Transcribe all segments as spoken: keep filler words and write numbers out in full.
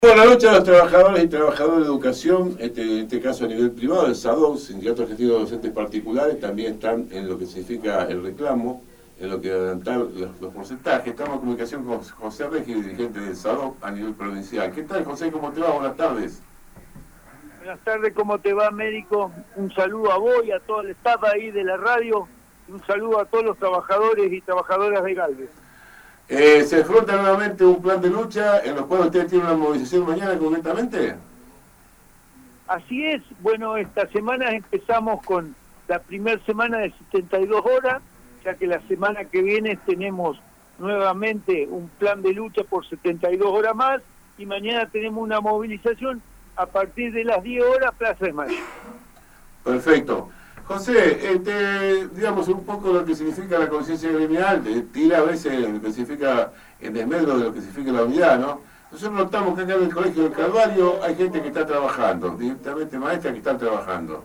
Por la lucha de los trabajadores y trabajadoras de educación, este, en este caso a nivel privado, el SADOC, Sindicato Argentino de Docentes Particulares, también están en lo que significa el reclamo, en lo que adelantar los, los porcentajes. Estamos en comunicación con José Regis, dirigente del SADOC a nivel provincial. ¿Qué tal, José? ¿Cómo te va? Buenas tardes. Buenas tardes, ¿cómo te va, médico? Un saludo a vos y a todo el staff ahí de la radio, y un saludo a todos los trabajadores y trabajadoras de Galvez. Eh, ¿Se afronta nuevamente un plan de lucha en los cuales ustedes tienen una movilización mañana concretamente? Así es, bueno, esta semana empezamos con la primera semana de setenta y dos horas, ya que la semana que viene tenemos nuevamente un plan de lucha por setenta y dos horas más, y mañana tenemos una movilización a partir de las diez horas, Plaza de Mayo. Perfecto. José, este, digamos un poco lo que significa la conciencia gremial, eh, tira a veces lo que significa en desmedro de lo que significa la unidad, ¿no? Nosotros notamos que acá en el Colegio del Calvario hay gente que está trabajando, directamente maestras que están trabajando.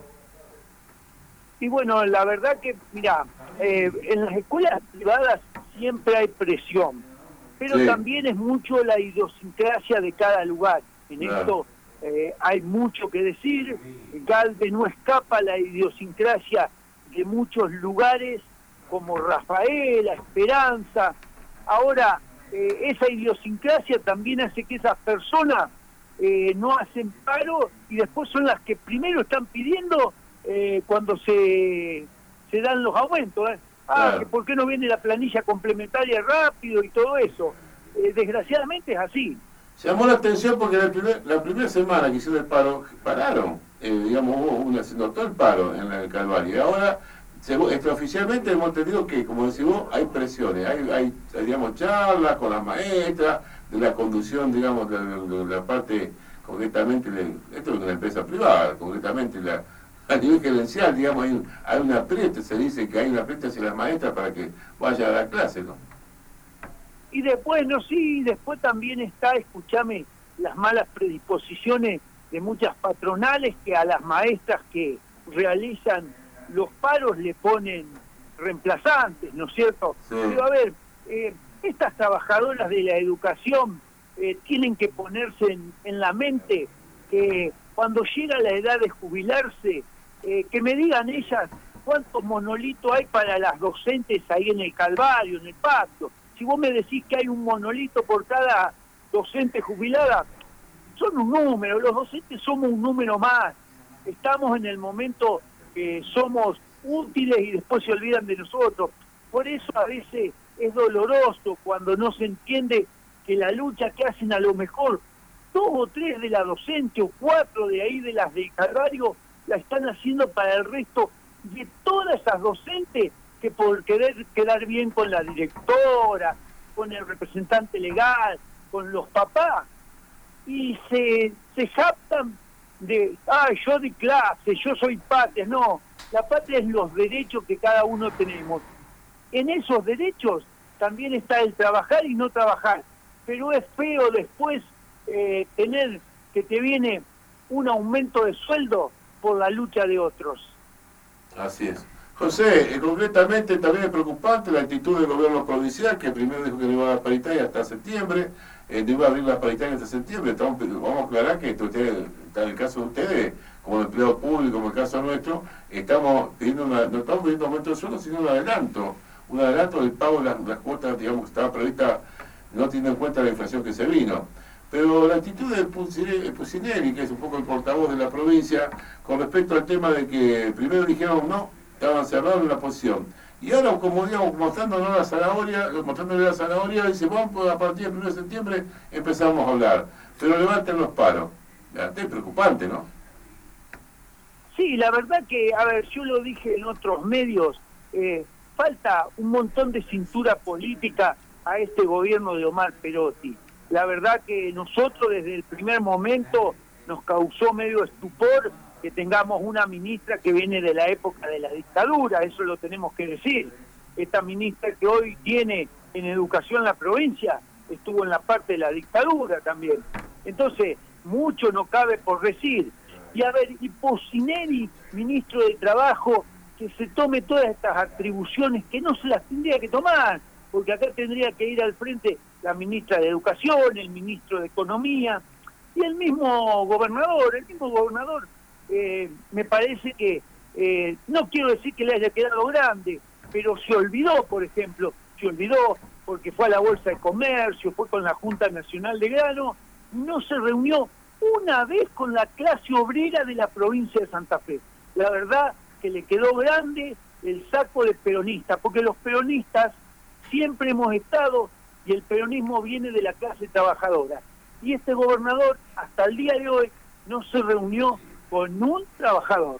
Y bueno, la verdad que, mira, eh, en las escuelas privadas siempre hay presión, pero sí, también es mucho la idiosincrasia de cada lugar. En claro. esto eh, hay mucho que decir. Galvez no escapa a la idiosincrasia de muchos lugares como Rafaela, Esperanza. Ahora, eh, esa idiosincrasia también hace que esas personas eh, no hacen paro y después son las que primero están pidiendo eh, cuando se, se dan los aumentos. ¿eh? Ah, claro. que ¿por qué no viene la planilla complementaria rápido y todo eso? Eh, desgraciadamente es así. Llamó la atención porque la, primer, la primera semana que hicieron el paro, pararon, eh, digamos, hubo una, se notó el paro en el Calvario. Y ahora, según, extraoficialmente hemos entendido que, como decís vos, hay presiones, hay, hay, hay digamos, charlas con las maestras, de la conducción, digamos, de, de, de la parte, concretamente, de, esto es una empresa privada, concretamente, la, a nivel gerencial, digamos, hay, hay una apriete, se dice que hay una apriete hacia las maestras para que vaya a dar clase, ¿no? Y después, no, sí, después también está, escúchame, las malas predisposiciones de muchas patronales que a las maestras que realizan los paros le ponen reemplazantes, ¿no es cierto? Sí. Pero a ver, eh, estas trabajadoras de la educación eh, tienen que ponerse en, en la mente que cuando llega la edad de jubilarse, eh, que me digan ellas cuántos monolitos hay para las docentes ahí en el Calvario, en el Pacto. Si vos me decís que hay un monolito por cada docente jubilada, son un número, los docentes somos un número más. Estamos en el momento que somos útiles y después se olvidan de nosotros. Por eso a veces es doloroso cuando no se entiende que la lucha que hacen a lo mejor dos o tres de la docente o cuatro de ahí de las del Calvario la están haciendo para el resto de todas esas docentes que por querer quedar bien con la directora, con el representante legal, con los papás, y se, se jactan de, ah, yo di clase, yo soy patria. No, la patria es los derechos que cada uno tenemos. En esos derechos también está el trabajar y no trabajar, pero es feo después eh, tener que te viene un aumento de sueldo por la lucha de otros. Así es. José, eh, concretamente también es preocupante la actitud del gobierno provincial, que primero dijo que no iba a dar paritaria hasta septiembre, eh, no iba a abrir las paritarias hasta septiembre. Estamos, vamos a aclarar que esto, ustedes, en el caso de ustedes, como empleado público, como el caso nuestro, estamos pidiendo una, no estamos pidiendo aumento de sueldo, sino un adelanto, un adelanto del pago de las, las cuotas, digamos, que estaba prevista, no teniendo en cuenta la inflación que se vino. Pero la actitud del Pucineri, que es un poco el portavoz de la provincia, con respecto al tema de que primero dijeron no, estaban cerrados en la posición. Y ahora, como digamos, mostrándonos la zanahoria, mostrándole la zanahoria, dice, vamos, a partir del primero de septiembre empezamos a hablar. Pero levanten los paros. Es preocupante, ¿no? Sí, la verdad que, a ver, yo lo dije en otros medios, eh, falta un montón de cintura política a este gobierno de Omar Perotti. La verdad que nosotros desde el primer momento nos causó medio estupor que tengamos una ministra que viene de la época de la dictadura, eso lo tenemos que decir. Esta ministra que hoy tiene en educación la provincia, estuvo en la parte de la dictadura también. Entonces, mucho no cabe por decir. Y a ver, y Pucineri, ministro de Trabajo, que se tome todas estas atribuciones que no se las tendría que tomar, porque acá tendría que ir al frente la ministra de Educación, el ministro de Economía. Y el mismo gobernador, el mismo gobernador, eh, me parece que, eh, no quiero decir que le haya quedado grande, pero se olvidó, por ejemplo, se olvidó porque fue a la Bolsa de Comercio, fue con la Junta Nacional de Grano, no se reunió una vez con la clase obrera de la provincia de Santa Fe. La verdad que le quedó grande el saco de peronista, porque los peronistas siempre hemos estado, y el peronismo viene de la clase trabajadora. Y este gobernador, hasta el día de hoy, no se reunió con un trabajador.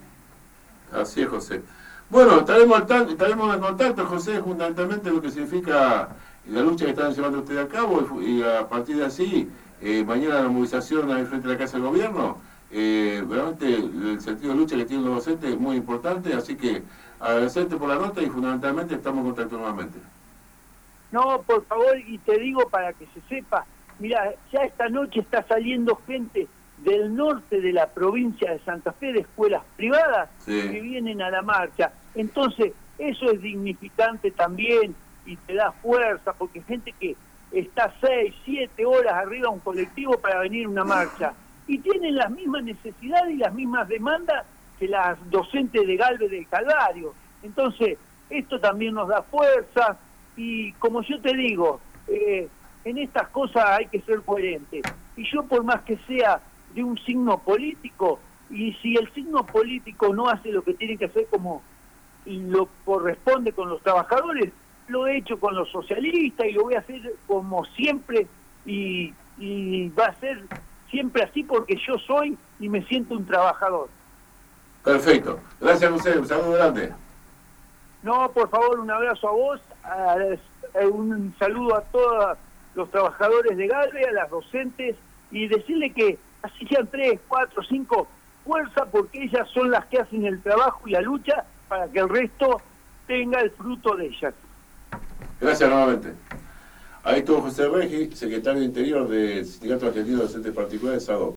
Así es, José. Bueno, estaremos, al tanto, estaremos en contacto, José, fundamentalmente lo que significa la lucha que están llevando ustedes a cabo, y a partir de así, eh, mañana la movilización ahí frente a la Casa del Gobierno, eh, realmente el sentido de lucha que tienen los docentes es muy importante, así que agradecerte por la nota y fundamentalmente estamos en contacto nuevamente. No, por favor, y te digo para que se sepa, mira, ya esta noche está saliendo gente del norte de la provincia de Santa Fe, de escuelas privadas, sí, que vienen a la marcha. Entonces, eso es dignificante también y te da fuerza, porque gente que está seis, siete horas arriba de un colectivo para venir a una marcha, y tienen las mismas necesidades y las mismas demandas que las docentes de Galvez del Calvario. Entonces, esto también nos da fuerza, y como yo te digo, eh, en estas cosas hay que ser coherente. Y yo, por más que sea de un signo político, y si el signo político no hace lo que tiene que hacer como lo corresponde con los trabajadores, lo he hecho con los socialistas y lo voy a hacer como siempre, y, y va a ser siempre así porque yo soy y me siento un trabajador. Perfecto. Gracias, José. Un saludo grande. No, por favor, un abrazo a vos, a, a, un saludo a todos los trabajadores de Galvez, a las docentes, y decirle que así sean tres, cuatro, cinco, fuerza, porque ellas son las que hacen el trabajo y la lucha para que el resto tenga el fruto de ellas. Gracias nuevamente. Ahí estuvo José Regi, secretario de Interior del Sindicato Argentino de Docentes Particulares, S A D O.